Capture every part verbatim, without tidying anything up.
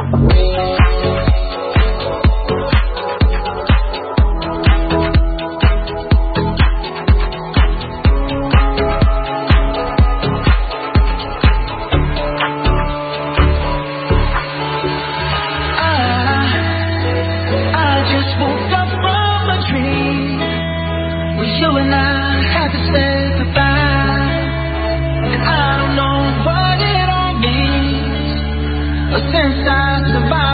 Since I survived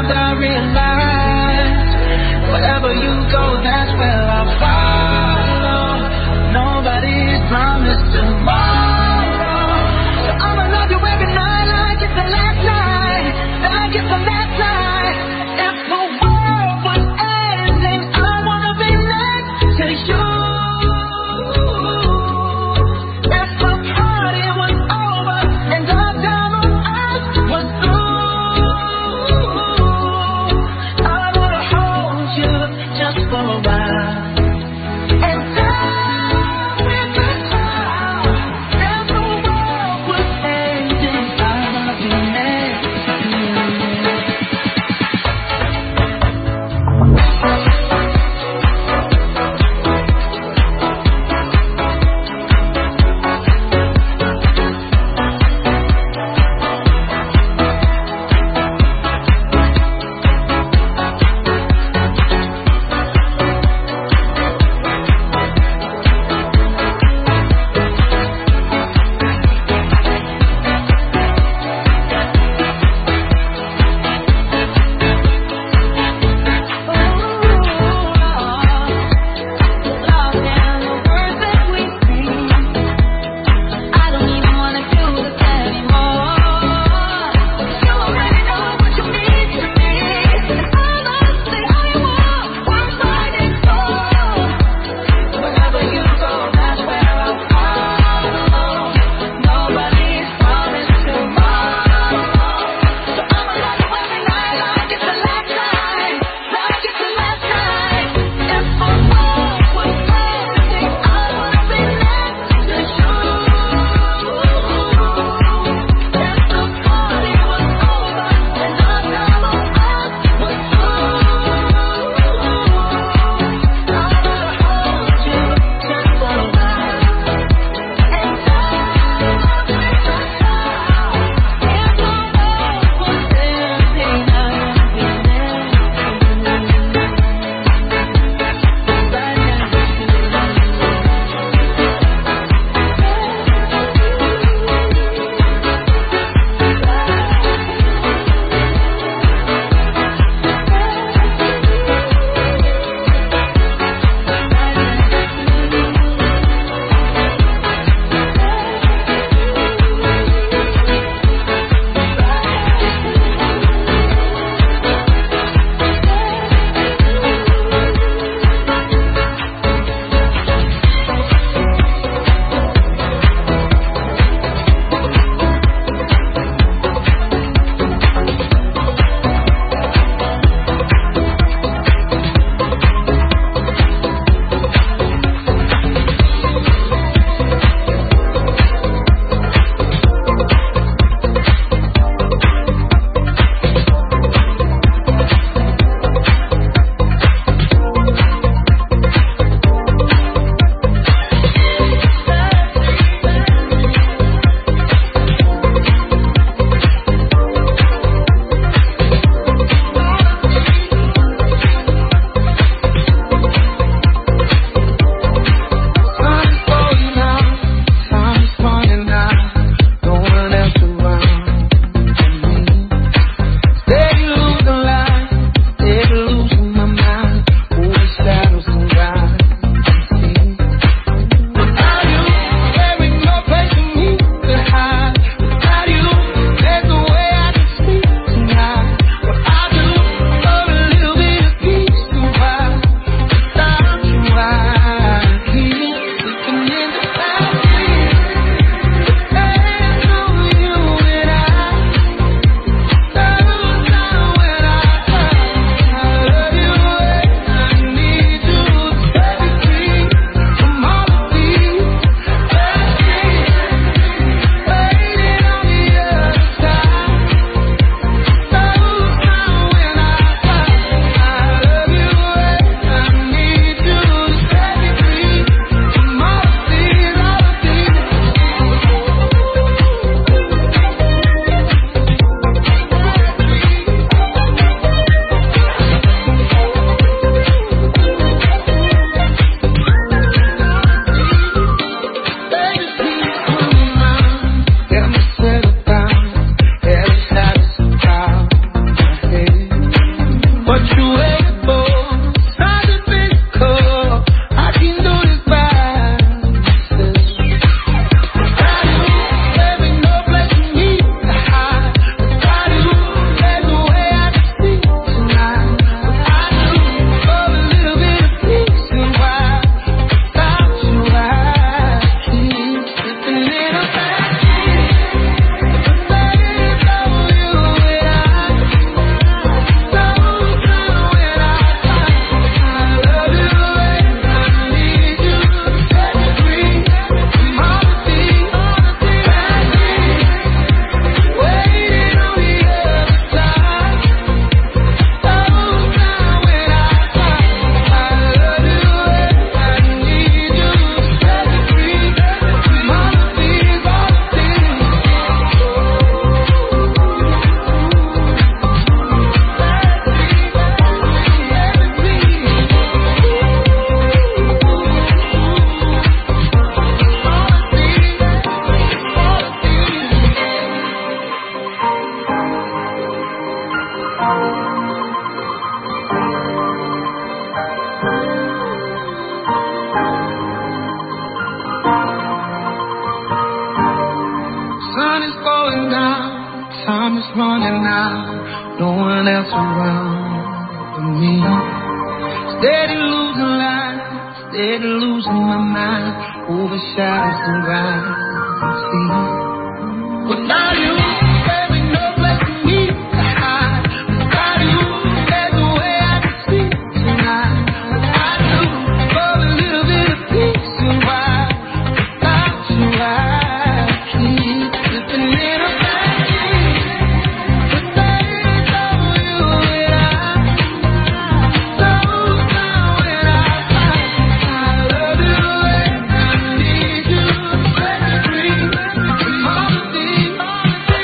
slowing down, time is running out, no one else around but me. Steady losing life, steady losing my mind, over shadows and ground. See, but now you, baby, no place for me to hide. Without you, there's no way I can see tonight. I do for a little bit of peace and why, without you I keep slipping in a backseat. But that is all you and I. So now when I find I love you and I need you, let me breathe. All the things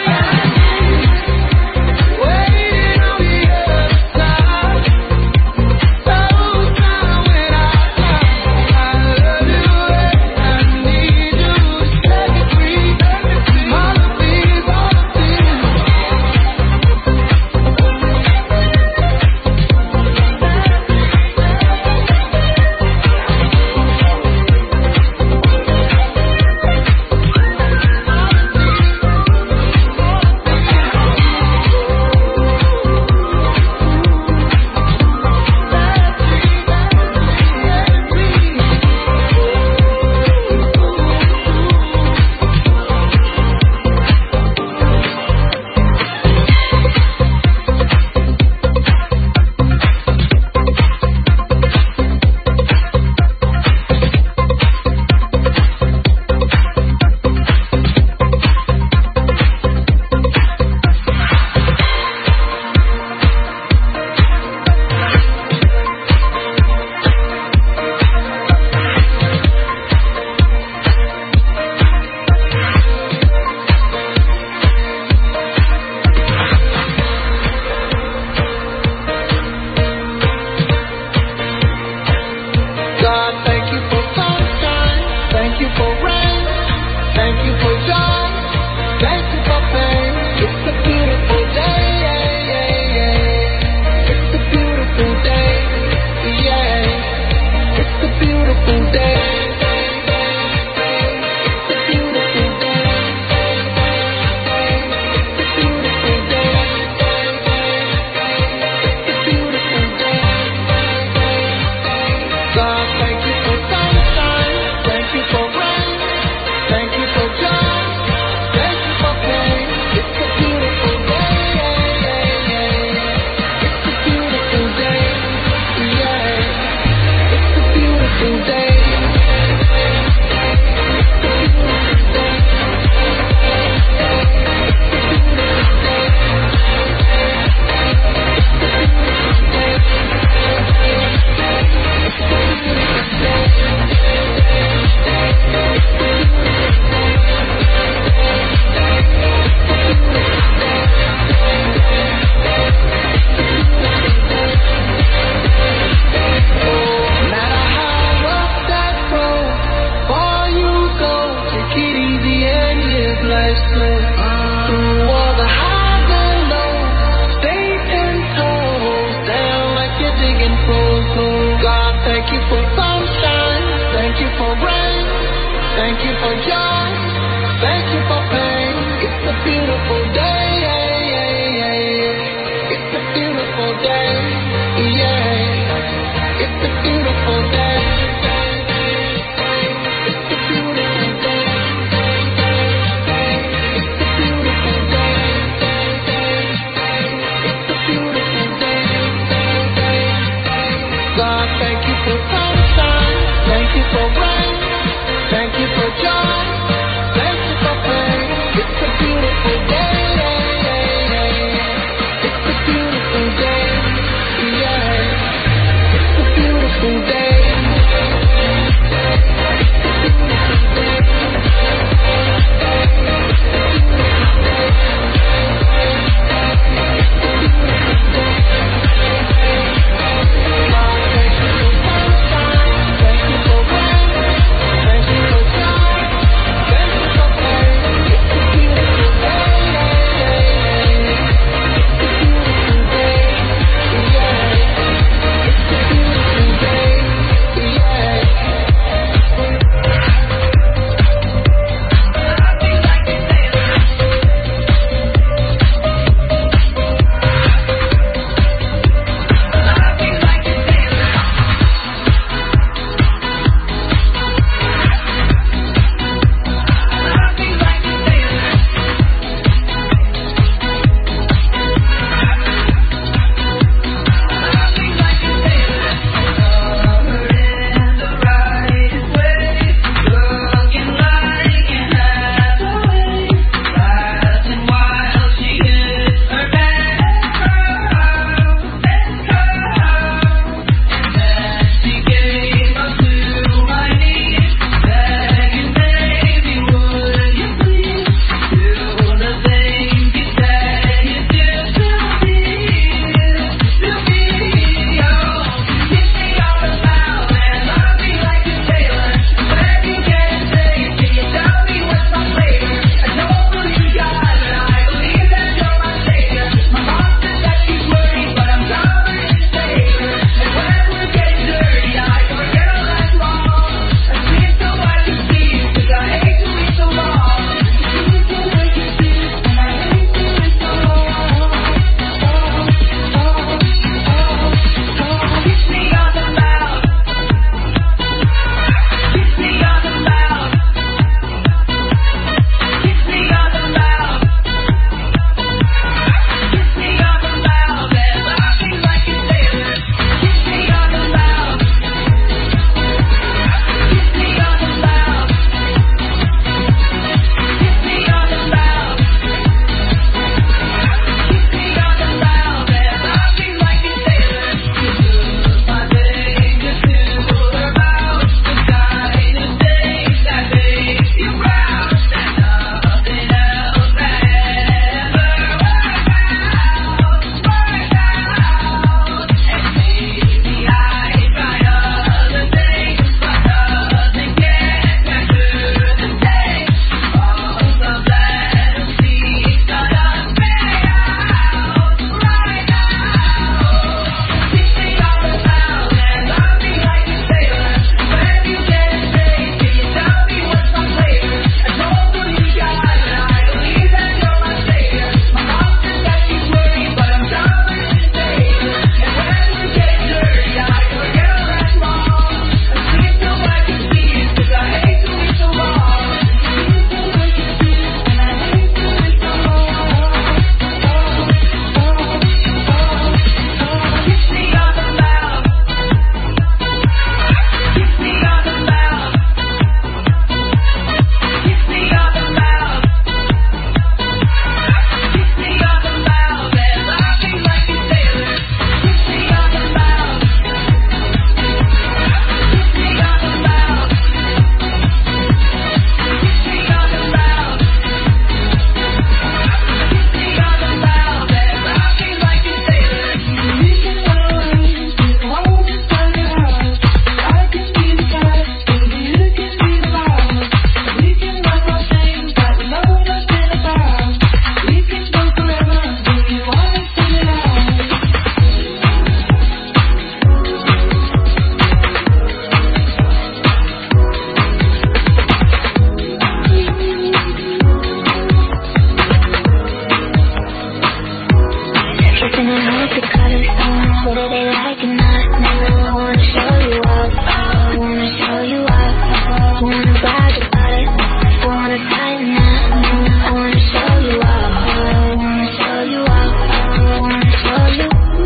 whether they like it or not. Never wanna show you up, wanna show you up, wanna brag about it, wanna tighten up, wanna show you up, wanna show you up, wanna show you,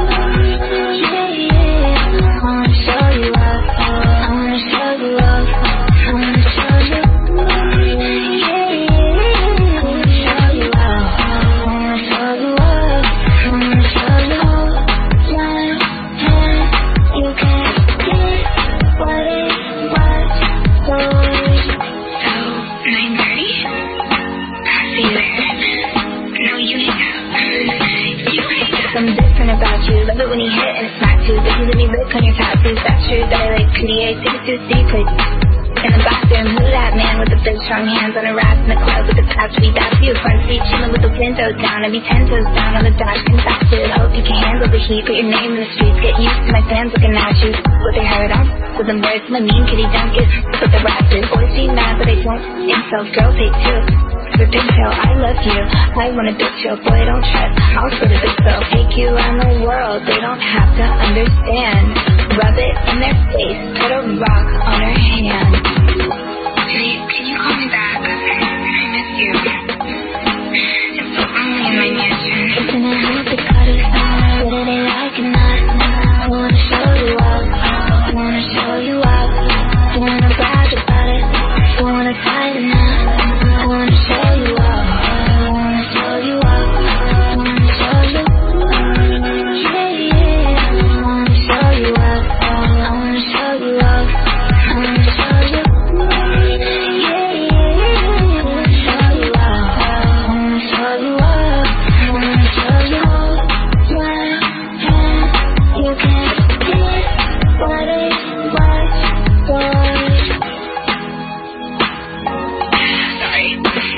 yeah, yeah, wanna show you up, wanna show you up, wanna show you, yeah, yeah, wanna show you up, wanna show you up, wanna show you up. One hand, you can't get what it was for. So, nine thirty? I'll see you there. No, you hang out. You hang out. Something different about you. Love it when you hit and it's not too. But you let me look on your tattoos. That's true. That I like P D A, sixty-two secrets. In the bathroom, who that man with the big strong hands on a raft in the cloud with the patch? We that's you, front seat chilling with the windows down. And be ten toes down on the dash, confessed. Hope you can handle the heat. Put your name in the streets, get used to my fans looking at you. What they heard on, with them words, my mean kitty don't get with the rappers. Boys be mad, but I don't. Insult, girls hate too. The big pill, I love you. I want a big chill, boy, don't trust. I'll split a big bill. Take you around the world, they don't have to understand. Rub it in their face, put a rock on her hand. Can you, can you call me back? I miss you. It's so lonely in my mansion. Listen, I hope they cut us off, whether they like it or not. I wanna show you up, I wanna show you up, I wanna brag about it, I wanna tighten up, I wanna show you up, I wanna show you up, I wanna show you, yeah, yeah, I wanna show you up, I wanna show you up, I wanna show you, yeah, yeah, I wanna show you up, I wanna show you up, I wanna show you up, one hand, you can't get what it was for. Sorry.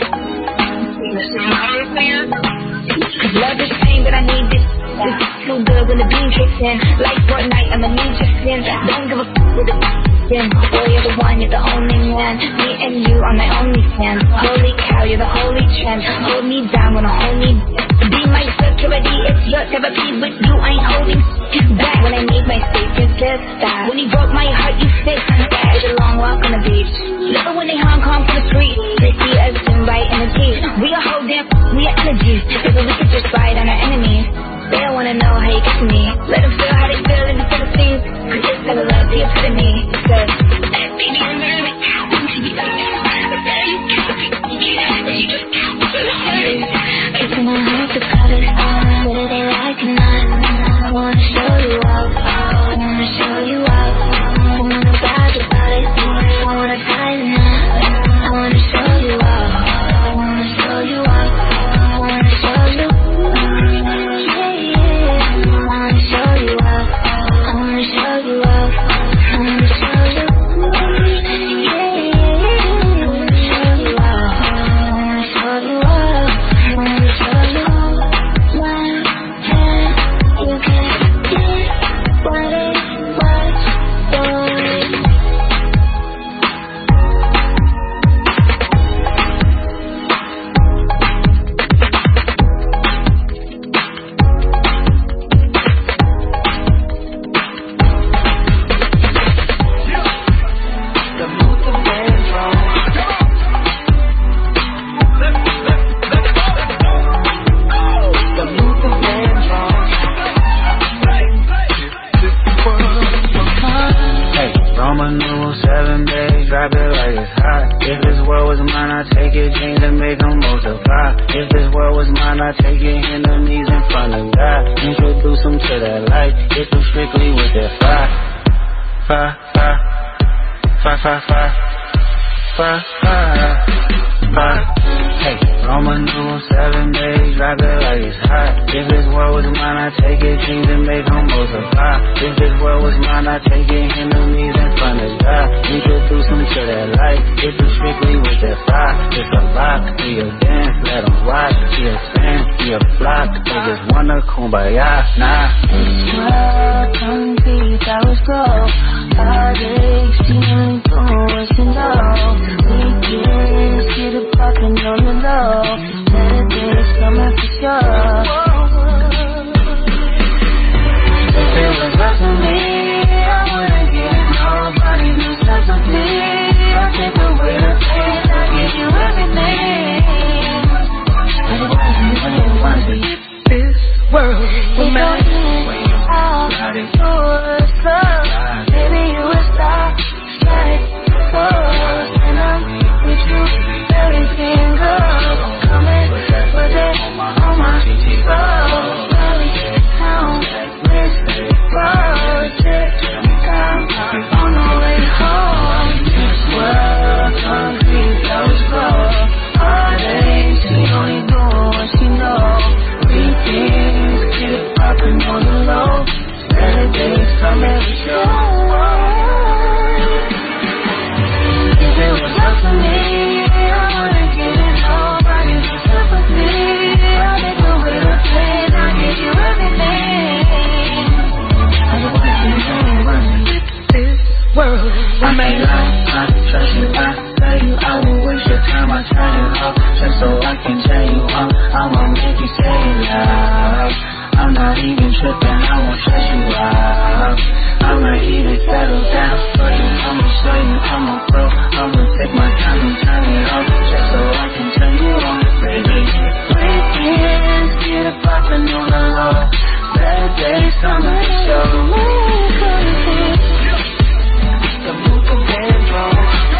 Cause love is pain, but I need this. This is too good when the beam kicks in. Like Fortnite, I'ma need your skin. Don't give a f*** with the f***ing. Boy, you're the one, you're the only man. Me and you are my only fan. Holy cow, you're the holy trend. Hold me down, wanna hold me be my security, it's your therapy. But you ain't holding back. When I need my space, you get that. When you broke my heart, you fixed that. It's a long walk on the beach. Love it when they Hong Kong for the street. They see us in right energy. We are whole damn, we are energy. If we could just fight on our enemies. They don't wanna know how you get to me. Let them feel how they feel in the Philippines. Cause this type of love, the epitome. Cause, baby, I'm really into you right now. You just listen, I hope the colors on, whether they like it or not. I wanna show you up, I wanna show you up, I wanna brag about it, I wanna tighten up, I wanna show you up, I wanna show you up, I wanna show you, yeah, yeah, I wanna show you up, I wanna show you up, I wanna show you, yeah, yeah, I wanna show you up, I wanna show you up, I wanna show you up, one hand, you can't get what it was for. Roman numeral seven days, drop it like it's hot. If this world was mine, I'd take it, change and make them multiply. If this world was mine, I'd take it, hand them knees in front of God. Introduce them to that light, hit them strictly with that fire. Fire, fire, fire, fire, fire, fire, fire, fire. Hey, Roman numeral seven days, drop it like it's hot. If this world was mine, I'd take it, change and make them multiply. If this world was mine, I'd take it, hand them knees in front of God. Introduce them to that light, hit them strictly with that fire. It's a lock, we a dance, let them rock. She a fan, she a flock, they just wanna kumbaya, nah. Well, tongue teeth, that was gold. Heartaches, feeling force and low. Weekends, get a bucking on the low. Saturday, summer for sure. They say it loud. I'm not even tripping, I won't stress you out. I'ma even settle down for you. I'ma show you I'm a pro. I'ma take my time and turn it off just so I can turn you on, baby. Weekends, get it poppin' on the low. Better days, summer to show. The move the bedroom.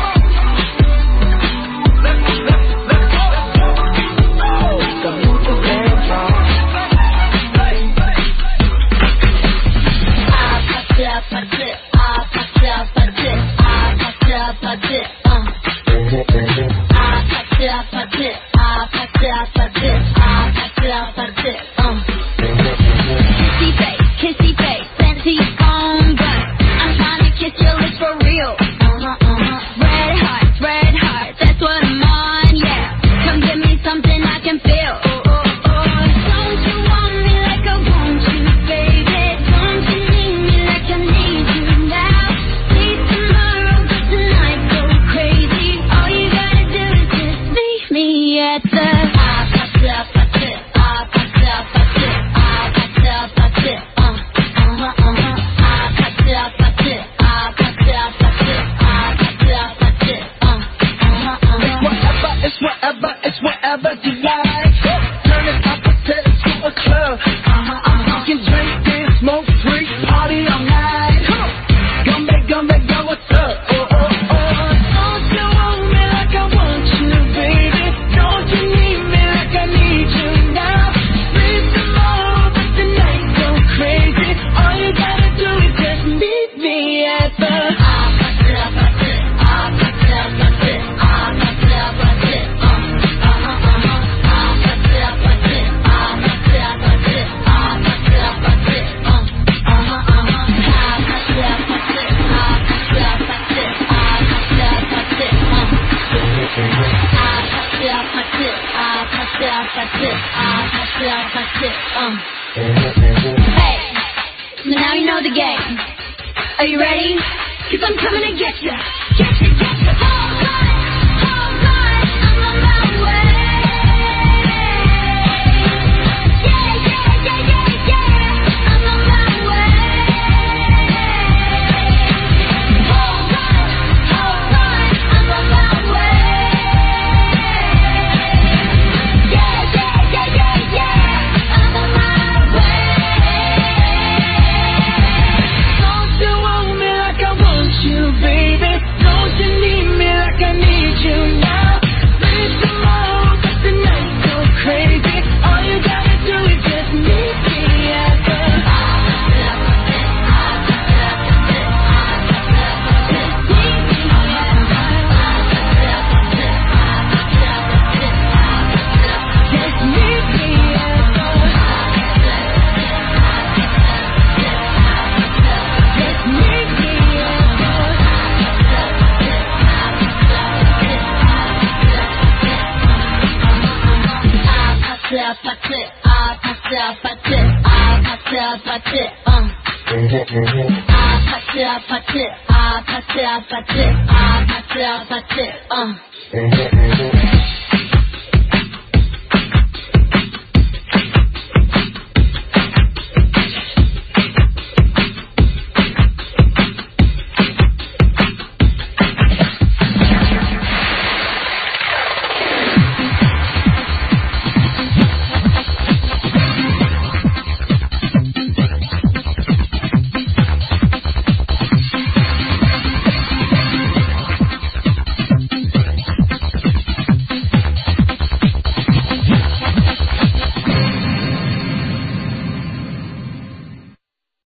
The move the bedroom. Kissy face, send to your phone, but I'm trying to kiss your lips for real. Uh-huh, uh-huh. Red heart, red heart, that's what I'm on, yeah. Come give me something I can feel. Oh, oh, oh. Don't you want me like I want you, baby? Don't you need me like I need you now? Please tomorrow, but tonight go crazy. All you gotta do is just meet me at the It's whatever you like. Turn it up to a club. Uh-huh, uh-huh. You can drink, dance, smoke, freak, party all night. Come back, come back, yo, what's up? Oh, oh, oh. Don't you want me like I want you, baby? Don't you need me like I need you now? Please tomorrow, but tonight go crazy. All you gotta do is just meet me at the Hey, now you know the game. Are you ready? Cause I'm coming to get you. Get you, get you. All right, all right, I'm on my way. Yeah, yeah, yeah, yeah, yeah, I'm on my way. All right, all right, I'm on my way. Yeah, yeah, yeah, yeah, yeah, I'm on my way. Don't you want me like I want you, baby? Don't you need me like I need you now? Please tomorrow, but tonight go crazy. All you gotta do is just meet me at the Just meet me at the Just meet me at uh.